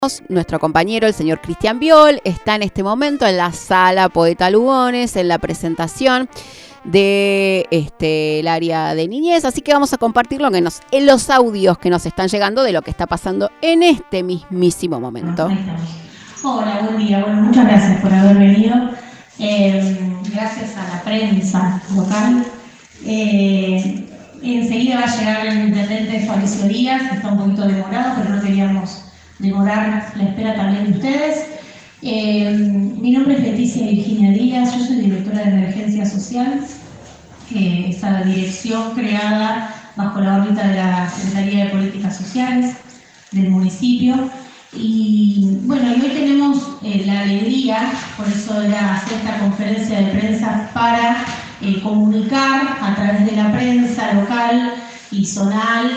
Nuestro compañero, el señor Cristian Viol, está en este momento en la sala Poeta Lugones, en la presentación de el área de niñez, así que vamos a compartirlo en los audios que nos están llegando de lo que está pasando en este mismísimo momento. Hola, buen día. Bueno, muchas gracias por haber venido. Gracias a la prensa local. Enseguida va a llegar el intendente Fabricio Díaz, está un poquito demorado, pero no queríamos demorar la espera también de ustedes. Mi nombre es Leticia Virginia Díaz, yo soy directora de Emergencia Social, esa dirección creada bajo la órbita de la Secretaría de Políticas Sociales del municipio. Y bueno, hoy tenemos la alegría, por eso era hacer esta conferencia de prensa para comunicar a través de la prensa local y zonal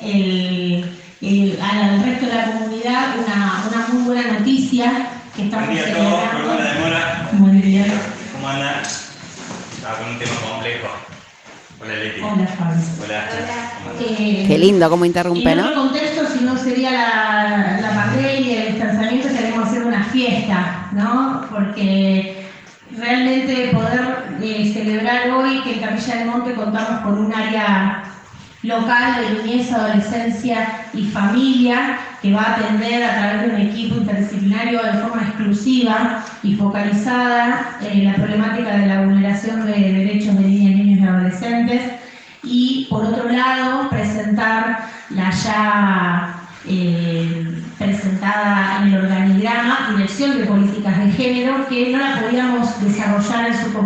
al resto de la comunidad una muy buena noticia que estamos celebrando. Buen día a todos, perdón la demora. Buen día. ¿Cómo andan? Estaba con un tema complejo. Hola Leti. Hola Fabi. Hola. Qué lindo cómo interrumpe, ¿no? En otro contexto, si no sería la pandemia y el distanciamiento, estaríamos haciendo una fiesta, ¿no? Porque realmente poder celebrar hoy que en Capilla del Monte contamos con un área local de niñez, adolescencia y familia que va a atender a través de un equipo interdisciplinario de forma exclusiva y focalizada la problemática de la vulneración de derechos de niñas, niños y adolescentes. Y por otro lado, presentar la ya presentada en el organigrama Dirección de Políticas de Género, que no la podíamos desarrollar en su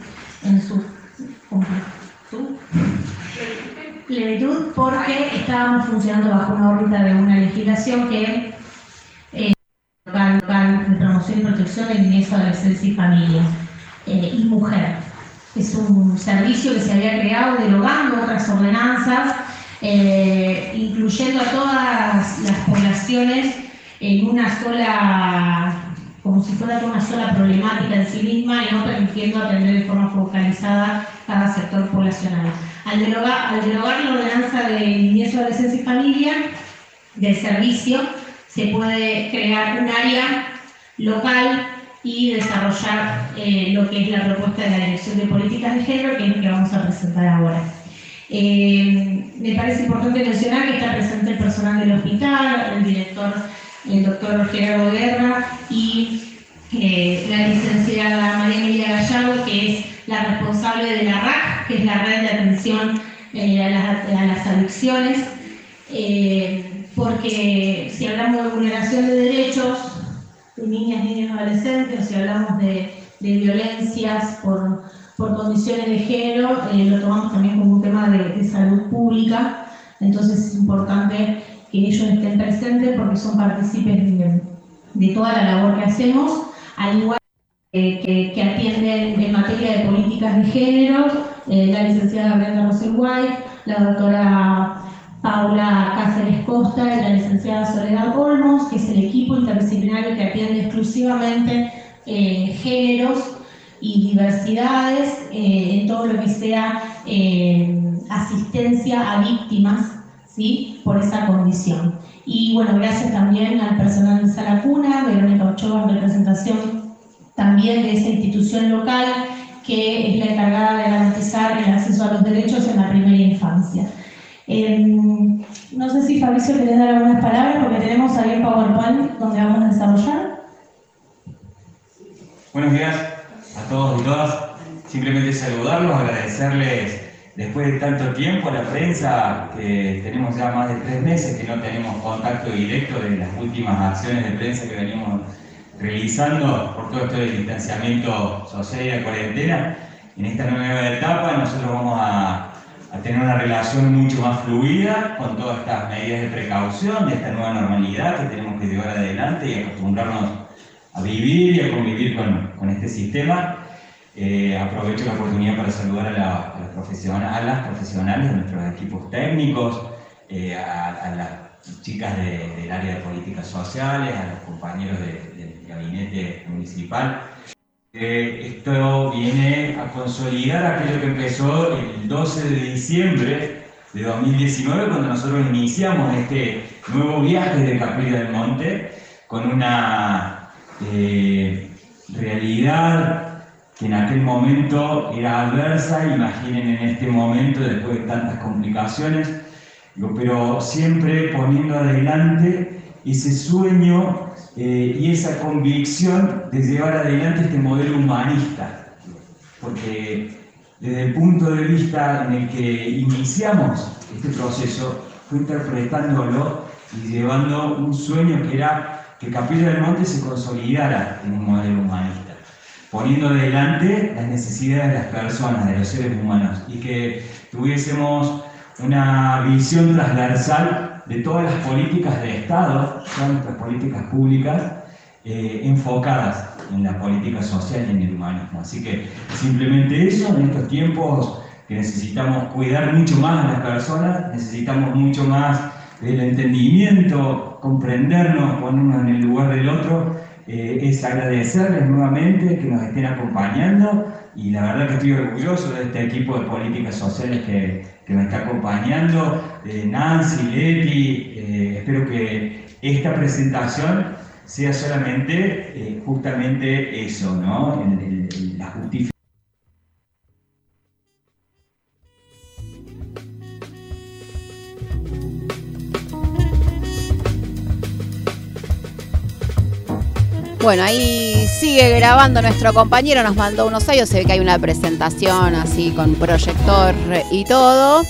plenitud porque estábamos funcionando bajo una órbita de una legislación que local de promoción y protección de niñez, adolescencia y familia y mujer. Es un servicio que se había creado derogando otras ordenanzas, incluyendo a todas las poblaciones en una sola, como si fuera una sola problemática en sí misma y no permitiendo atender de forma focalizada cada sector poblacional. Al derogar la ordenanza de niñez, adolescencia y familia del servicio, se puede crear un área local y desarrollar lo que es la propuesta de la Dirección de Políticas de Género, que es lo que vamos a presentar ahora. Me parece importante mencionar que está presente el personal del hospital, el director, el doctor Gerardo Guerra, y la licenciada María Emilia Gallardo, que es la responsable de la RAC, que es la Red de Atención a las Adicciones, porque si hablamos de vulneración de derechos de niñas, niños y adolescentes, o si hablamos de violencias por condiciones de género, lo tomamos también como un tema de salud pública. Entonces es importante que ellos estén presentes porque son partícipes de toda la labor que hacemos, al igual que atienden en materia de políticas de género, la licenciada Brenda Rosenwhite, la doctora Paula Cáceres Costa y la licenciada Soledad Olmos, que es el equipo interdisciplinario que atiende exclusivamente géneros y diversidades en todo lo que sea asistencia a víctimas, ¿sí?, por esa condición. Y bueno, gracias también al personal de Sala Cuna, Verónica Ochoa, en representación también de esa institución local que es la encargada de garantizar el acceso a los derechos en la primera infancia. No sé si Fabricio querés dar algunas palabras porque tenemos ahí el PowerPoint donde vamos a desarrollar. Buenos días a todos y todas. Simplemente saludarlos, agradecerles después de tanto tiempo a la prensa, que tenemos ya más de 3 meses que no tenemos contacto directo de las últimas acciones de prensa que venimos realizando por todo esto del distanciamiento social y la cuarentena. En esta nueva etapa nosotros vamos a tener una relación mucho más fluida con todas estas medidas de precaución, de esta nueva normalidad que tenemos que llevar adelante y acostumbrarnos a vivir y a convivir con este sistema. Aprovecho la oportunidad para saludar a las profesionales de nuestros equipos técnicos, a las chicas del área de políticas sociales, a los compañeros del gabinete municipal. Esto viene a consolidar aquello que empezó el 12 de diciembre de 2019, cuando nosotros iniciamos este nuevo viaje de Capilla del Monte, con una realidad que en aquel momento era adversa, imaginen en este momento, después de tantas complicaciones, pero siempre poniendo adelante ese sueño y esa convicción de llevar adelante este modelo humanista, porque desde el punto de vista en el que iniciamos este proceso, fue interpretándolo y llevando un sueño que era que Capilla del Monte se consolidara en un modelo humanista, poniendo adelante las necesidades de las personas, de los seres humanos, y que tuviésemos una visión transversal de todas las políticas de Estado, todas nuestras políticas públicas, enfocadas en la política social y en el humanismo. Así que simplemente eso, en estos tiempos que necesitamos cuidar mucho más a las personas, necesitamos mucho más del entendimiento, comprendernos, ponernos en el lugar del otro, es agradecerles nuevamente que nos estén acompañando, y la verdad que estoy orgulloso de este equipo de políticas sociales que me está acompañando, Nancy, Leti. Espero que esta presentación sea solamente justamente eso, ¿no? La justificación. Bueno, ahí sigue grabando nuestro compañero, nos mandó unos audios, se ve que hay una presentación así con proyector y todo.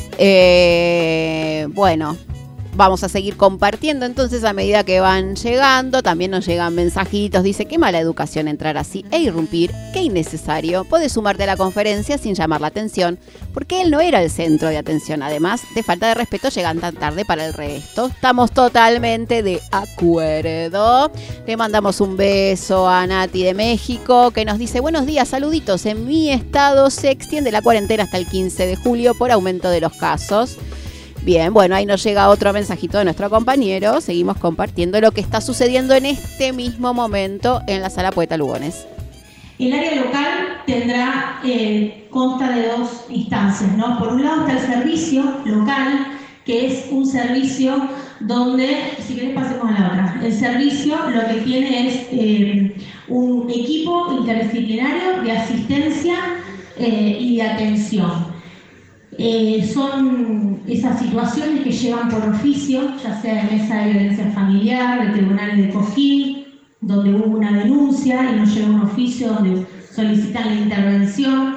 Bueno, vamos a seguir compartiendo entonces a medida que van llegando. También nos llegan mensajitos, dice: qué mala educación entrar así e irrumpir, qué innecesario. Puedes sumarte a la conferencia sin llamar la atención, porque él no era el centro de atención. Además de falta de respeto, llegan tan tarde para el resto. Estamos totalmente de acuerdo. Le mandamos un beso a Nati de México, que nos dice: buenos días, saluditos. En mi estado se extiende la cuarentena hasta el 15 de julio por aumento de los casos. Bien, bueno, ahí nos llega otro mensajito de nuestro compañero. Seguimos compartiendo lo que está sucediendo en este mismo momento en la Sala Poeta Lugones. El área local tendrá, consta de dos instancias, ¿no? Por un lado está el servicio local, que es un servicio donde, si querés pasemos a la otra. El servicio lo que tiene es un equipo interdisciplinario de asistencia y de atención. Son esas situaciones que llevan por oficio, ya sea de mesa de violencia familiar, de tribunales de Cojín, donde hubo una denuncia y nos llega un oficio donde solicitan la intervención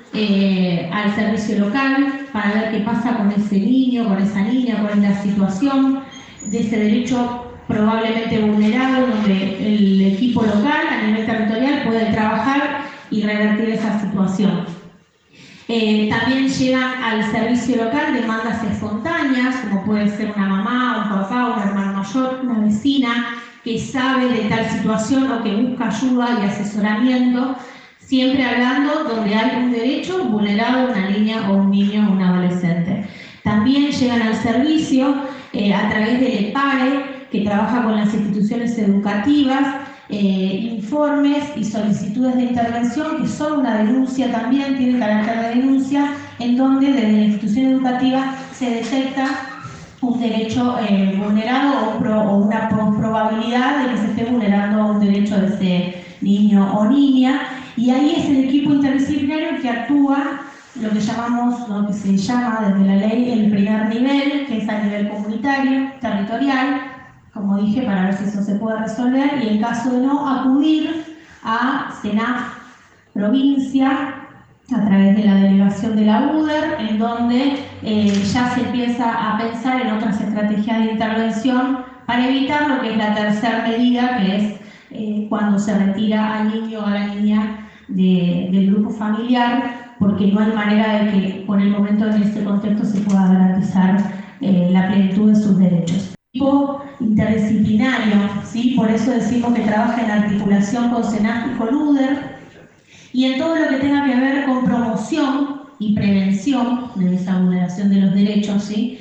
al servicio local para ver qué pasa con ese niño, con esa niña, cuál es la situación de ese derecho probablemente vulnerado, donde el equipo local a nivel territorial puede trabajar y revertir esa situación. También llegan al servicio local demandas espontáneas, como puede ser una mamá, un papá, un hermano mayor, una vecina que sabe de tal situación o que busca ayuda y asesoramiento, siempre hablando donde hay un derecho vulnerado a una niña o un niño o un adolescente. También llegan al servicio a través del EPARE, que trabaja con las instituciones educativas, informes y solicitudes de intervención que son una denuncia también, tienen carácter de denuncia, en donde desde la institución educativa se detecta un derecho vulnerado o una probabilidad de que se esté vulnerando un derecho de ese niño o niña, y ahí es el equipo interdisciplinario que actúa lo que se llama desde la ley el primer nivel, que es a nivel comunitario, territorial, como dije, para ver si eso se puede resolver, y en caso de no, acudir a SENAF provincia a través de la delegación de la UDER, en donde ya se empieza a pensar en otras estrategias de intervención para evitar lo que es la tercera medida, que es cuando se retira al niño o a la niña del grupo familiar, porque no hay manera de que por el momento en este contexto se pueda garantizar la plenitud de sus derechos. Interdisciplinario, ¿sí? Por eso decimos que trabaja en articulación con SENAF y con UDER, y en todo lo que tenga que ver con promoción y prevención de esa vulneración de los derechos, ¿sí?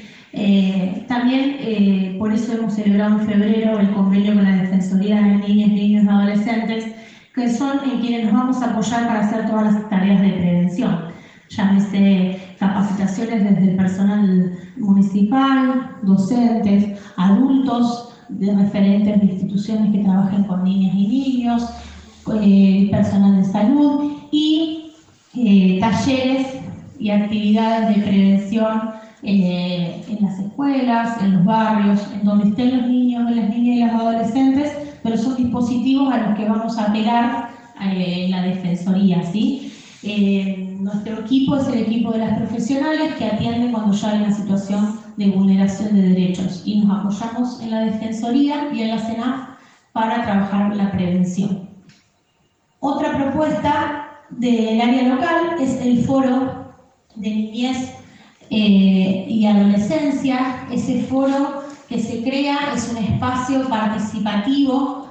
También por eso hemos celebrado en febrero el convenio con la Defensoría de Niñas, Niños y Adolescentes, que son en quienes nos vamos a apoyar para hacer todas las tareas de prevención. Llámese capacitaciones desde el personal municipal, docentes, adultos de referentes de instituciones que trabajen con niñas y niños, personal de salud y talleres y actividades de prevención en las escuelas, en los barrios, en donde estén los niños, las niñas y los adolescentes, pero son dispositivos a los que vamos a apelar en la Defensoría, ¿sí? Nuestro equipo es el equipo de las profesionales que atiende cuando ya hay una situación de vulneración de derechos y nos apoyamos en la Defensoría y en la CENAF para trabajar la prevención. Otra propuesta del área local es el Foro de Niñez y Adolescencia. Ese foro que se crea es un espacio participativo.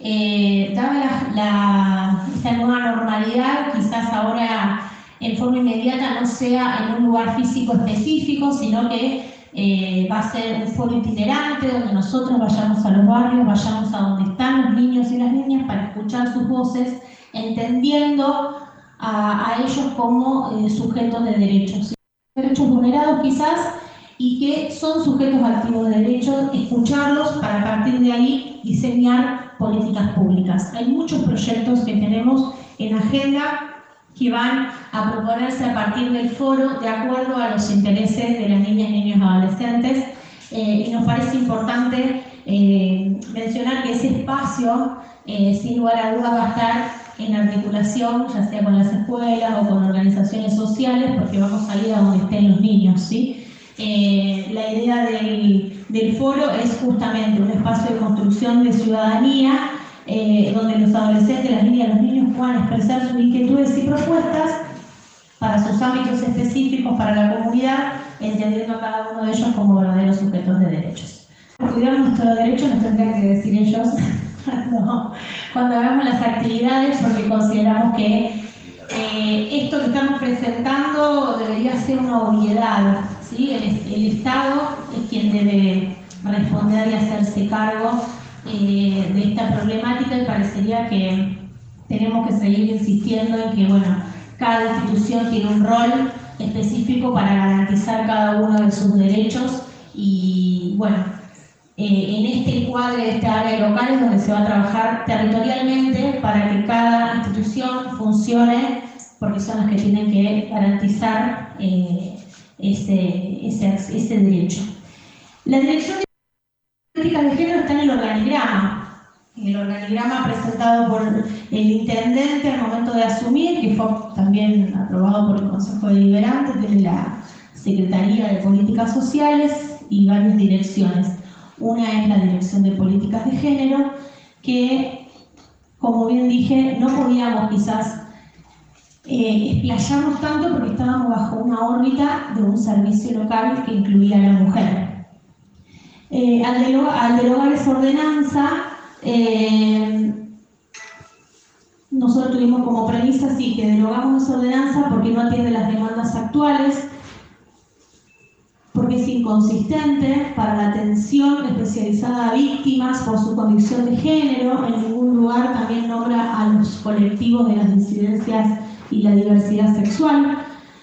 Dada esta nueva normalidad, quizás ahora en forma inmediata no sea en un lugar físico específico, sino que va a ser un foro itinerante donde nosotros vayamos a los barrios, vayamos a donde están los niños y las niñas para escuchar sus voces, entendiendo a ellos como sujetos de derechos vulnerados quizás, y que son sujetos activos de derechos, escucharlos para a partir de ahí diseñar políticas públicas. Hay muchos proyectos que tenemos en agenda que van a proponerse a partir del foro de acuerdo a los intereses de las niñas, niños y adolescentes, y nos parece importante mencionar que ese espacio, sin lugar a dudas, va a estar en articulación, ya sea con las escuelas o con organizaciones sociales, porque vamos a ir a donde estén los niños, ¿sí? La idea del foro es justamente un espacio de construcción de ciudadanía, donde los adolescentes, las niñas y los niños puedan expresar sus inquietudes y propuestas para sus ámbitos específicos, para la comunidad, entendiendo a cada uno de ellos como verdaderos sujetos de derechos. Cuidar nuestros derechos nos tendrían que decir ellos cuando hagamos las actividades, porque consideramos que esto que estamos presentando debería ser una obviedad, ¿sí? El Estado es quien debe responder y hacerse cargo de esta problemática, y parecería que tenemos que seguir insistiendo en que, bueno, cada institución tiene un rol específico para garantizar cada uno de sus derechos y, bueno, en este encuadre de esta área local es donde se va a trabajar territorialmente para que cada institución funcione, porque son las que tienen que garantizar ese derecho. La Dirección de Políticas de Género está en el organigrama presentado por el intendente al momento de asumir, que fue también aprobado por el Consejo Deliberante, tiene la Secretaría de Políticas Sociales y varias direcciones. Una es la Dirección de Políticas de Género, que, como bien dije, no podíamos quizás explayarnos tanto porque estábamos bajo una órbita de un servicio local que incluía a la mujer. Al derogar esa ordenanza, nosotros tuvimos como premisa sí, que derogamos esa ordenanza porque no atiende las demandas actuales, porque es inconsistente para la atención especializada a víctimas por su condición de género. En ningún lugar también nombra a los colectivos de las disidencias y la diversidad sexual,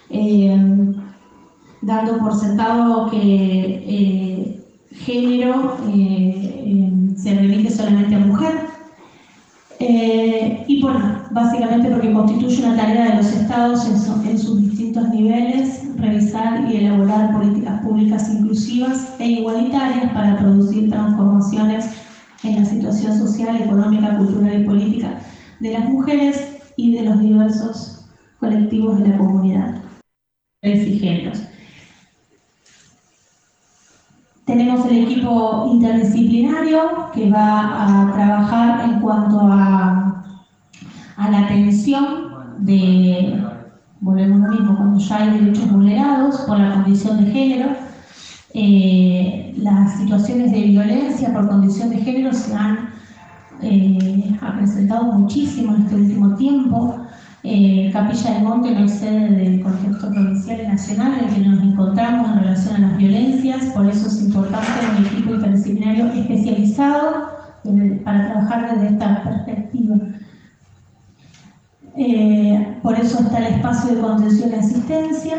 dando por sentado que género se remite solamente a mujer. Y bueno, básicamente porque constituye una tarea de los estados en sus distintos niveles, revisar y elaborar políticas públicas inclusivas e igualitarias para producir transformaciones en la situación social, económica, cultural y política de las mujeres y de los diversos colectivos de la comunidad y géneros. Tenemos el equipo interdisciplinario que va a trabajar en cuanto a la atención de, volvemos a lo mismo, cuando ya hay derechos vulnerados por la condición de género. Las situaciones de violencia por condición de género se han presentado muchísimo en este último tiempo. Capilla del Monte no es sede del contexto provincial y nacional en el que nos encontramos en relación a las violencias, por eso es importante un equipo interdisciplinario especializado para trabajar desde esta perspectiva. Por eso está el espacio de contención y asistencia,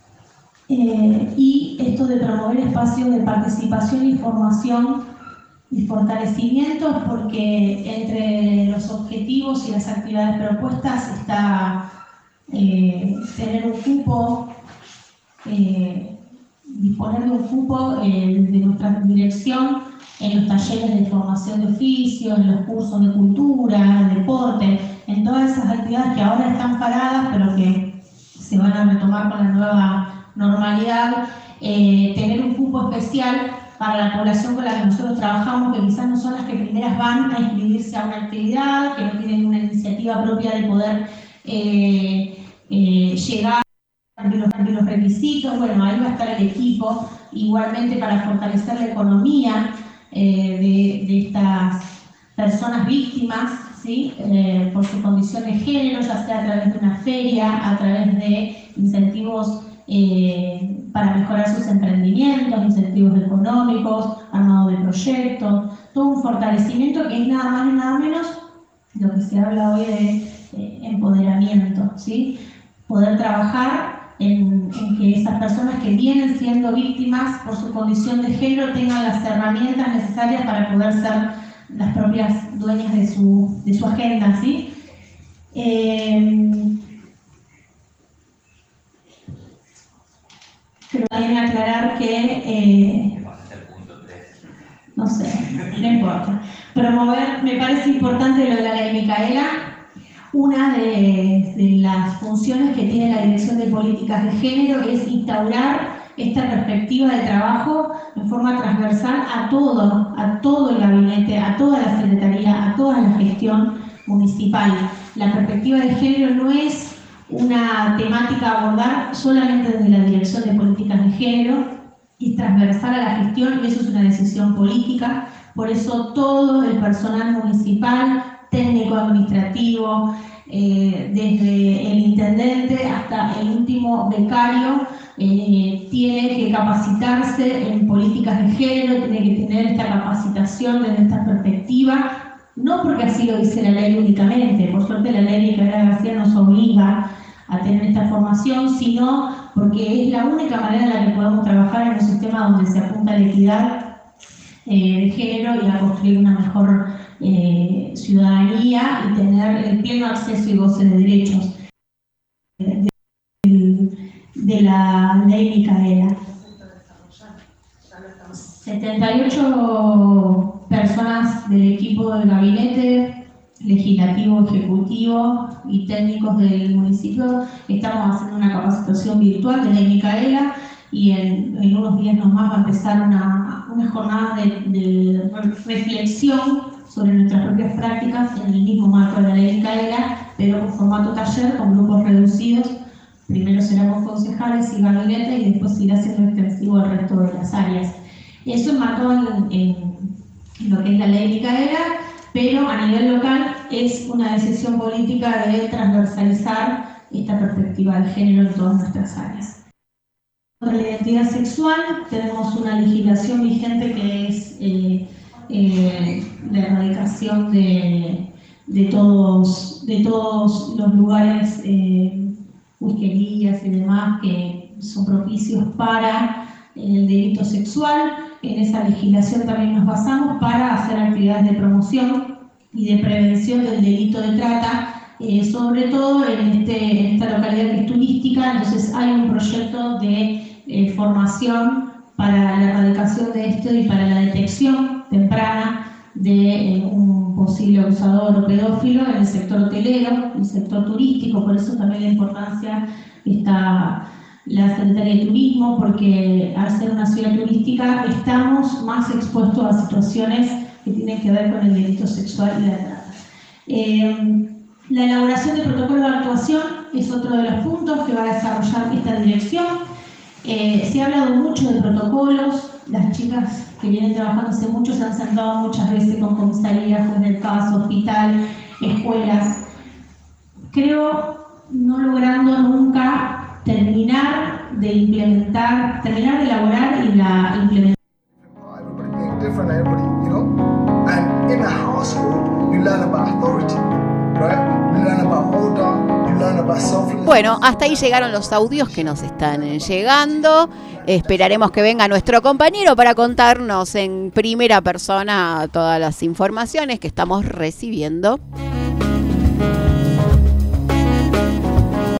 y esto de promover espacios de participación y formación y fortalecimientos, porque entre los objetivos y las actividades propuestas está tener un cupo, disponer de un cupo de nuestra dirección en los talleres de formación de oficio, en los cursos de cultura, deporte, en todas esas actividades que ahora están paradas, pero que se van a retomar con la nueva normalidad, tener un cupo especial para la población con la que nosotros trabajamos, que quizás no son las que primeras van a inscribirse a una actividad, que no tienen una iniciativa propia de poder llegar a los requisitos. Bueno, ahí va a estar el equipo, igualmente para fortalecer la economía de estas personas víctimas, ¿sí? Por su condición de género, ya sea a través de una feria, a través de incentivos para mejorar sus emprendimientos, incentivos económicos, armado de proyectos, todo un fortalecimiento que es nada más y nada menos lo que se habla hoy de empoderamiento, ¿sí? Poder trabajar en que esas personas que vienen siendo víctimas por su condición de género tengan las herramientas necesarias para poder ser las propias dueñas de su agenda, ¿sí? Pero también aclarar que, no sé, no importa. Promover, me parece importante lo de la ley Micaela. Una de las funciones que tiene la Dirección de Políticas de Género es instaurar esta perspectiva de trabajo en forma transversal a todo el gabinete, a toda la secretaría, a toda la gestión municipal. La perspectiva de género no es una temática a abordar solamente desde la Dirección de Políticas de Género, es transversal a la gestión y eso es una decisión política. Por eso todo el personal municipal, técnico, administrativo, desde el intendente hasta el último becario, tiene que capacitarse en políticas de género, tiene que tener esta capacitación desde esta perspectiva, no porque así lo dice la ley únicamente, por suerte la ley Micaela García nos obliga a tener esta formación, sino porque es la única manera en la que podemos trabajar en un sistema donde se apunta a la equidad de género y a construir una mejor ciudadanía y tener el pleno acceso y goce de derechos de la ley Micaela. 78 personas del equipo del gabinete legislativo, ejecutivo y técnicos del municipio estamos haciendo una capacitación virtual de ley Micaela y en unos días nomás va a empezar una jornada de reflexión sobre nuestras propias prácticas en el mismo marco de la ley Micaela, pero con formato taller, con grupos reducidos. Primero será con concejales y gabinete y después irá siendo extensivo al resto de las áreas. Eso enmarcado en lo que es la ley Micaela, pero a nivel local es una decisión política de transversalizar esta perspectiva de género en todas nuestras áreas. Sobre la identidad sexual tenemos una legislación vigente que es la erradicación de todos los lugares, whiskerías y demás que son propicios para el delito sexual. En esa legislación también nos basamos para hacer actividades de promoción y de prevención del delito de trata, sobre todo en esta localidad que es turística. Entonces hay un proyecto de formación para la erradicación de esto y para la detección temprana de un posible abusador o pedófilo en el sector hotelero, el sector turístico. Por eso también la importancia está la Secretaría de Turismo, porque al ser una ciudad turística estamos más expuestos a situaciones que tienen que ver con el delito sexual y la trata. La elaboración de protocolos de actuación es otro de los puntos que va a desarrollar esta dirección. Se ha hablado mucho de protocolos, las chicas que vienen trabajando hace mucho se han sentado muchas veces con comisarías, juez del caso, hospital, escuelas. Creo no logrando nunca terminar de elaborar y la implementar. Everybody being different, everybody, you know? And in a household, you learn about authority, right? You learn about order, you learn about selflessness. Bueno, hasta ahí llegaron los audios que nos están llegando. Esperaremos que venga nuestro compañero para contarnos en primera persona todas las informaciones que estamos recibiendo.